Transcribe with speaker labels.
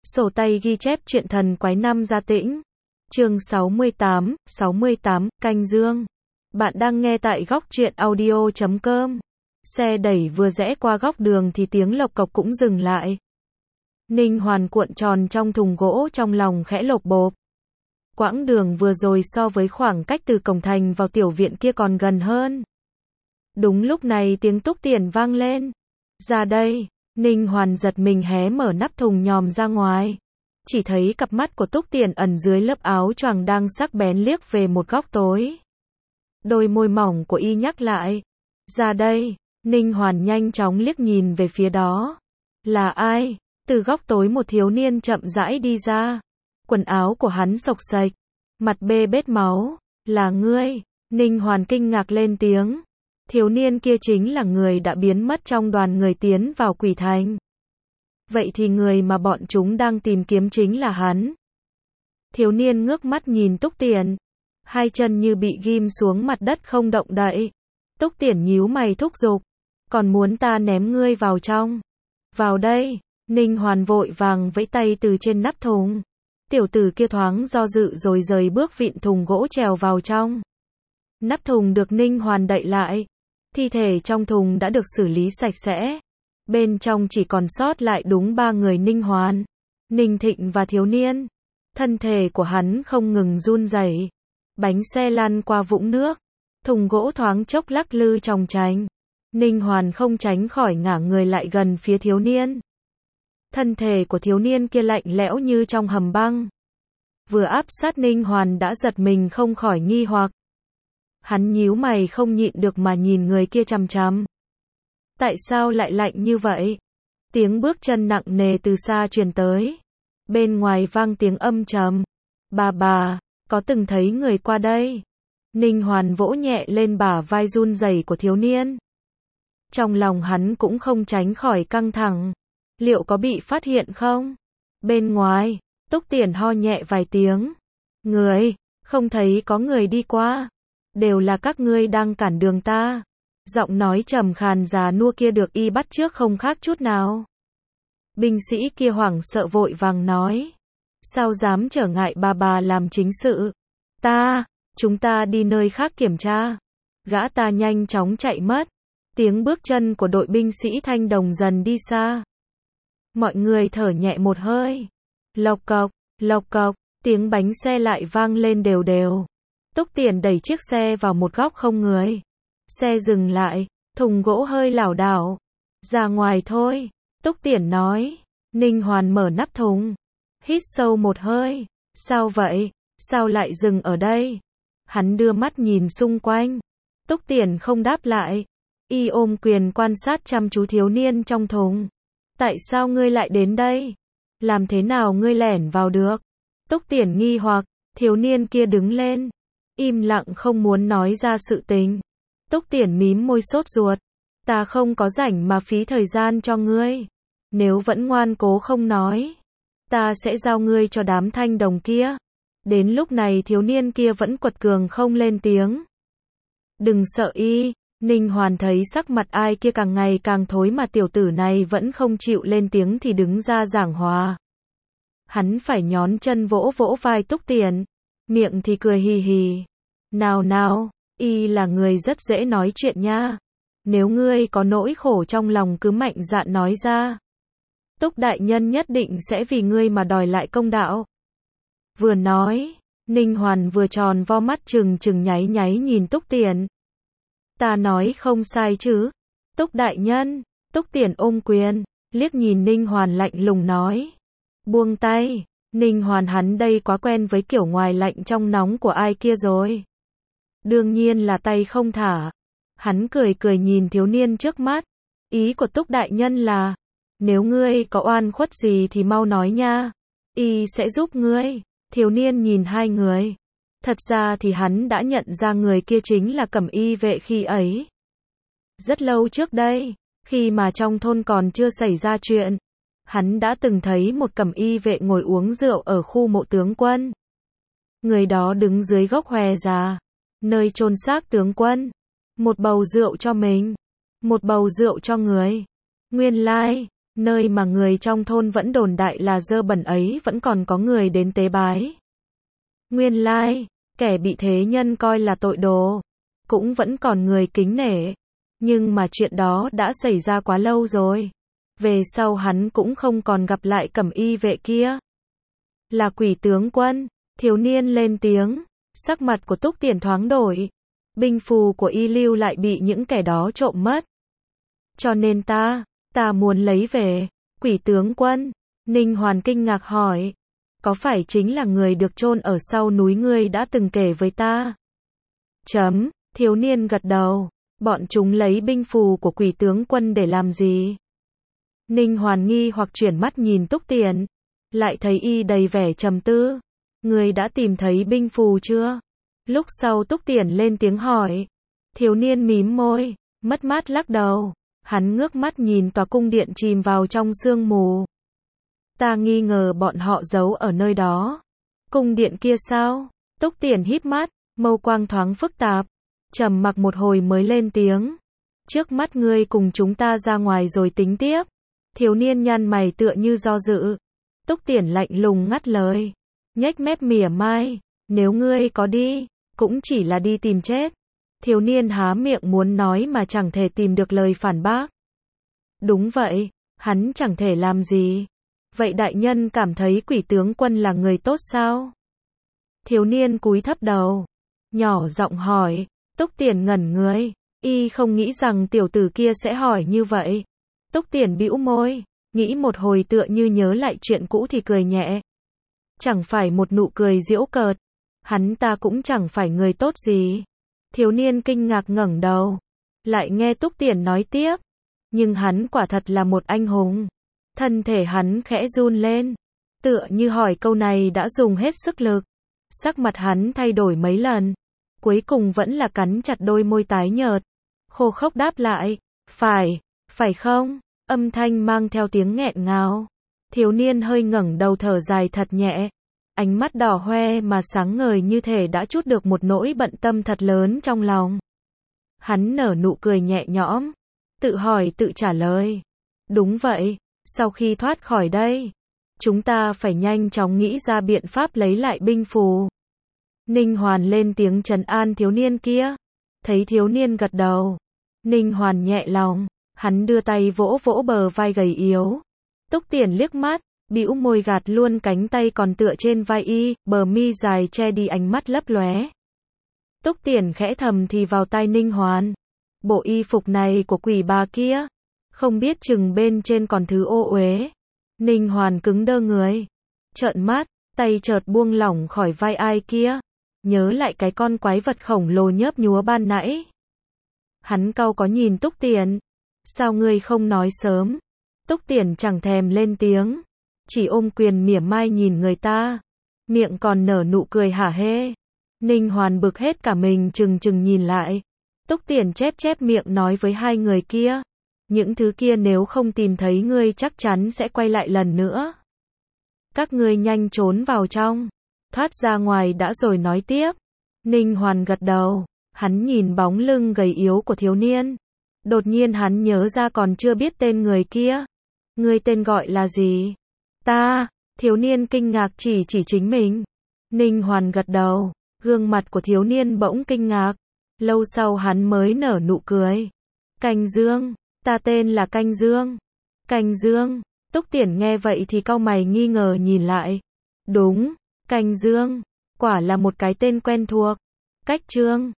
Speaker 1: Sổ tay ghi chép truyện thần quái năm Gia Tĩnh. Chương 68, Canh Dương. Bạn đang nghe tại góc truyện audio.com. Xe đẩy vừa rẽ qua góc đường thì tiếng lộc cộc cũng dừng lại. Ninh Hoàn cuộn tròn trong thùng gỗ, trong lòng khẽ lột bột. Quãng đường vừa rồi so với khoảng cách từ cổng thành vào tiểu viện kia còn gần hơn. Đúng lúc này tiếng Túc Tiền vang lên. Ra đây. Ninh Hoàn giật mình hé mở nắp thùng nhòm ra ngoài. Chỉ thấy cặp mắt của Túc Tiền ẩn dưới lớp áo choàng đang sắc bén liếc về một góc tối. Đôi môi mỏng của y nhắc lại. Ra đây. Ninh Hoàn nhanh chóng liếc nhìn về phía đó. Là ai? Từ góc tối một thiếu niên chậm rãi đi ra. Quần áo của hắn xộc xệch, mặt bê bết máu. Là ngươi? Ninh Hoàn kinh ngạc lên tiếng. Thiếu niên kia chính là người đã biến mất trong đoàn người tiến vào Quỷ Thành. Vậy thì người mà bọn chúng đang tìm kiếm chính là hắn. Thiếu niên ngước mắt nhìn Túc Tiền. Hai chân như bị ghim xuống mặt đất không động đậy. Túc Tiền nhíu mày thúc giục. Còn muốn ta ném ngươi vào trong? Vào đây. Ninh Hoàn vội vàng vẫy tay từ trên nắp thùng. Tiểu tử kia thoáng do dự rồi rời bước vịn thùng gỗ trèo vào trong. Nắp thùng được Ninh Hoàn đậy lại. Thi thể trong thùng đã được xử lý sạch sẽ. Bên trong chỉ còn sót lại đúng ba người Ninh Hoàn, Ninh Thịnh và thiếu niên. Thân thể của hắn không ngừng run rẩy. Bánh xe lăn qua vũng nước. Thùng gỗ thoáng chốc lắc lư chòng chành. Ninh Hoàn không tránh khỏi ngả người lại gần phía thiếu niên. Thân thể của thiếu niên kia lạnh lẽo như trong hầm băng. Vừa áp sát Ninh Hoàn đã giật mình không khỏi nghi hoặc. Hắn nhíu mày không nhịn được mà nhìn người kia chằm chằm. Tại sao lại lạnh như vậy? Tiếng bước chân nặng nề từ xa truyền tới. Bên ngoài vang tiếng âm trầm. Bà, có từng thấy người qua đây? Ninh Hoàn vỗ nhẹ lên bả vai run rẩy của thiếu niên. Trong lòng hắn cũng không tránh khỏi căng thẳng. Liệu có bị phát hiện không? Bên ngoài, Túc Tiền ho nhẹ vài tiếng. Người, không thấy có người đi qua. Đều là các ngươi đang cản đường ta. Giọng nói trầm khàn già nua kia được y bắt chước không khác chút nào. Binh sĩ kia hoảng sợ vội vàng nói. Sao dám trở ngại bà làm chính sự? Chúng ta đi nơi khác kiểm tra. Gã ta nhanh chóng chạy mất. Tiếng bước chân của đội binh sĩ thanh đồng dần đi xa. Mọi người thở nhẹ một hơi. Lộc cộc, tiếng bánh xe lại vang lên đều đều. Túc Tiền đẩy chiếc xe vào một góc không người. Xe dừng lại, thùng gỗ hơi lảo đảo. Ra ngoài thôi, Túc Tiền nói. Ninh Hoàn mở nắp thùng. Hít sâu một hơi. Sao vậy? Sao lại dừng ở đây? Hắn đưa mắt nhìn xung quanh. Túc Tiền không đáp lại. Y ôm quyền quan sát chăm chú thiếu niên trong thùng. Tại sao ngươi lại đến đây? Làm thế nào ngươi lẻn vào được? Túc Tiền nghi hoặc. Thiếu niên kia đứng lên. Im lặng không muốn nói ra sự tình. Túc Tiền mím môi sốt ruột. Ta không có rảnh mà phí thời gian cho ngươi. Nếu vẫn ngoan cố không nói, ta sẽ giao ngươi cho đám thanh đồng kia. Đến lúc này thiếu niên kia vẫn quật cường không lên tiếng. Đừng sợ y. Ninh Hoàn thấy sắc mặt ai kia càng ngày càng thối mà tiểu tử này vẫn không chịu lên tiếng thì đứng ra giảng hòa. Hắn phải nhón chân vỗ vỗ vai Túc Tiền. Miệng thì cười hì hì. Nào, y là người rất dễ nói chuyện nha. Nếu ngươi có nỗi khổ trong lòng cứ mạnh dạn nói ra. Túc đại nhân nhất định sẽ vì ngươi mà đòi lại công đạo. Vừa nói, Ninh Hoàn vừa tròn vo mắt trừng nháy nhìn Túc Tiền. Ta nói không sai chứ? Túc đại nhân. Túc Tiền ôm quyền, liếc nhìn Ninh Hoàn lạnh lùng nói. Buông tay. Ninh Hoàn hắn đây quá quen với kiểu ngoài lạnh trong nóng của ai kia rồi. Đương nhiên là tay không thả. Hắn cười nhìn thiếu niên trước mắt. Ý của Túc đại nhân là, nếu ngươi có oan khuất gì thì mau nói nha. Y sẽ giúp ngươi. Thiếu niên nhìn hai người. Thật ra thì hắn đã nhận ra người kia chính là Cẩm Y vệ khi ấy. Rất lâu trước đây, khi mà trong thôn còn chưa xảy ra chuyện, hắn đã từng thấy một Cẩm Y vệ ngồi uống rượu ở khu mộ tướng quân. Người đó đứng dưới gốc hòe già, nơi chôn xác tướng quân. Một bầu rượu cho mình, một bầu rượu cho người. Nguyên lai, Nơi mà người trong thôn vẫn đồn đại là dơ bẩn ấy vẫn còn có người đến tế bái. Nguyên lai, kẻ bị thế nhân coi là tội đồ, cũng vẫn còn người kính nể. Nhưng mà chuyện đó đã xảy ra quá lâu rồi. Về sau hắn cũng không còn gặp lại cẩm y vệ kia. Là Quỷ tướng quân, thiếu niên lên tiếng, sắc mặt của Túc Tiền thoáng đổi. Binh phù của y lưu lại bị những kẻ đó trộm mất. Cho nên ta muốn lấy về. Quỷ tướng quân, Ninh Hoàn kinh ngạc hỏi. Có phải chính là người được chôn ở sau núi ngươi đã từng kể với ta? Thiếu niên gật đầu. Bọn chúng lấy binh phù của quỷ tướng quân để làm gì? Ninh Hoàn nghi hoặc chuyển mắt nhìn Túc Tiền. Lại thấy y đầy vẻ trầm tư. Ngươi đã tìm thấy binh phù chưa? Lúc sau Túc Tiền lên tiếng hỏi. Thiếu niên mím môi, mất mát lắc đầu. Hắn ngước mắt nhìn tòa cung điện chìm vào trong sương mù. Ta nghi ngờ bọn họ giấu ở nơi đó. Cung điện kia sao? Túc Tiền híp mắt, mâu quang thoáng phức tạp. Trầm mặc một hồi mới lên tiếng. Trước mắt ngươi cùng chúng ta ra ngoài rồi tính tiếp. Thiếu niên nhăn mày tựa như do dự. Túc Tiền lạnh lùng ngắt lời. Nhếch mép mỉa mai. Nếu ngươi có đi, cũng chỉ là đi tìm chết. Thiếu niên há miệng muốn nói mà chẳng thể tìm được lời phản bác. Đúng vậy, hắn chẳng thể làm gì. Vậy đại nhân cảm thấy quỷ tướng quân là người tốt sao? Thiếu niên cúi thấp đầu, nhỏ giọng hỏi. Túc Tiền ngẩn người, y không nghĩ rằng tiểu tử kia sẽ hỏi như vậy. Túc Tiền bĩu môi, nghĩ một hồi tựa như nhớ lại chuyện cũ thì cười nhẹ. Chẳng phải một nụ cười giễu cợt, hắn ta cũng chẳng phải người tốt gì. Thiếu niên kinh ngạc ngẩng đầu, lại nghe Túc Tiền nói tiếp. Nhưng hắn quả thật là một anh hùng. Thân thể hắn khẽ run lên, tựa như hỏi câu này đã dùng hết sức lực. Sắc mặt hắn thay đổi mấy lần, cuối cùng vẫn là cắn chặt đôi môi tái nhợt, khô khốc đáp lại, phải không? Âm thanh mang theo tiếng nghẹn ngào. Thiếu niên hơi ngẩng đầu thở dài thật nhẹ, ánh mắt đỏ hoe mà sáng ngời như thể đã trút được một nỗi bận tâm thật lớn trong lòng. Hắn nở nụ cười nhẹ nhõm, tự hỏi tự trả lời. Đúng vậy, sau khi thoát khỏi đây, chúng ta phải nhanh chóng nghĩ ra biện pháp lấy lại binh phù. Ninh Hoàn lên tiếng trấn an thiếu niên kia. Thấy thiếu niên gật đầu, Ninh Hoàn nhẹ lòng, hắn đưa tay vỗ vỗ bờ vai gầy yếu. Túc Tiền liếc mắt, bĩu môi gạt luôn cánh tay còn tựa trên vai y, bờ mi dài che đi ánh mắt lấp lóe. Túc Tiền khẽ thầm thì vào tai Ninh Hoàn. Bộ y phục này của quỷ bà kia, không biết chừng bên trên còn thứ ô uế. Ninh Hoàn cứng đơ người, trợn mắt, tay chợt buông lỏng khỏi vai ai kia. Nhớ lại cái con quái vật khổng lồ nhớp nhúa ban nãy. Hắn cau có nhìn Túc Tiền. Sao ngươi không nói sớm? Túc Tiền chẳng thèm lên tiếng, chỉ ôm quyền mỉa mai nhìn người ta, miệng còn nở nụ cười hả hê. Ninh Hoàn bực hết cả mình chừng nhìn lại. Túc Tiền chép miệng nói với hai người kia. Những thứ kia nếu không tìm thấy ngươi chắc chắn sẽ quay lại lần nữa. Các ngươi nhanh trốn vào trong, thoát ra ngoài đã rồi nói tiếp. Ninh Hoàn gật đầu, hắn nhìn bóng lưng gầy yếu của thiếu niên. Đột nhiên hắn nhớ ra còn chưa biết tên người kia. Ngươi tên gọi là gì? Ta, thiếu niên kinh ngạc chỉ chính mình. Ninh Hoàn gật đầu, gương mặt của thiếu niên bỗng kinh ngạc. Lâu sau hắn mới nở nụ cười. Canh Dương, ta tên là Canh Dương. Canh Dương, Túc Tiền nghe vậy thì cau mày nghi ngờ nhìn lại. Đúng, Canh Dương, quả là một cái tên quen thuộc. Cách Trương,